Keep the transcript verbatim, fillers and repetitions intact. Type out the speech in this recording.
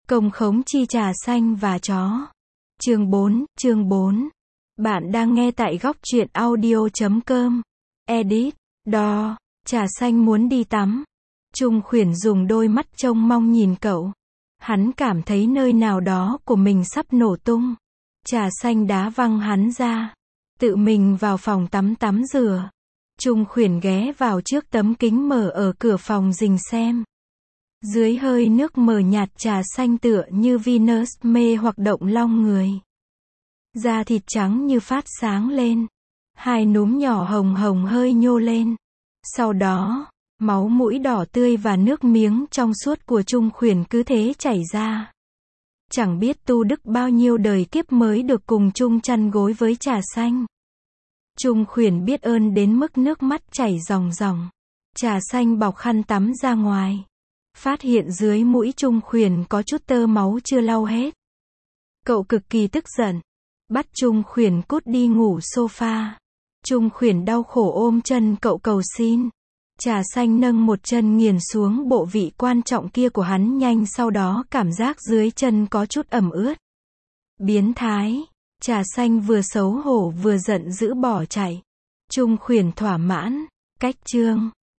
Công khống chi trà xanh và chó. Chương bốn, chương bốn. Bạn đang nghe tại góc truyện audio chấm com. Edit. Đo. Trà xanh muốn đi tắm. Trung Khuyển dùng đôi mắt trông mong nhìn cậu. Hắn cảm thấy nơi nào đó của mình sắp nổ tung. Trà xanh đá văng hắn ra. Tự mình vào phòng tắm tắm rửa. Trung Khuyển ghé vào trước tấm kính mở ở cửa phòng rình xem. Dưới hơi nước mờ nhạt trà xanh tựa như Venus mê hoặc động long người. Da thịt trắng như phát sáng lên. Hai núm nhỏ hồng hồng hơi nhô lên. Sau đó, máu mũi đỏ tươi và nước miếng trong suốt của Trung Khuyển cứ thế chảy ra. Chẳng biết tu đức bao nhiêu đời kiếp mới được cùng chung chăn gối với trà xanh. Trung Khuyển biết ơn đến mức nước mắt chảy ròng ròng. Trà xanh bọc khăn tắm ra ngoài. Phát hiện dưới mũi Trung Khuyển có chút tơ máu chưa lau hết. Cậu cực kỳ tức giận. Bắt Trung Khuyển cút đi ngủ sofa. Trung Khuyển đau khổ ôm chân cậu cầu xin. Trà xanh nâng một chân nghiền xuống bộ vị quan trọng kia của hắn nhanh, sau đó cảm giác dưới chân có chút ẩm ướt. Biến thái. Trà xanh vừa xấu hổ vừa giận dữ bỏ chạy. Trung Khuyển thỏa mãn. Cách chương.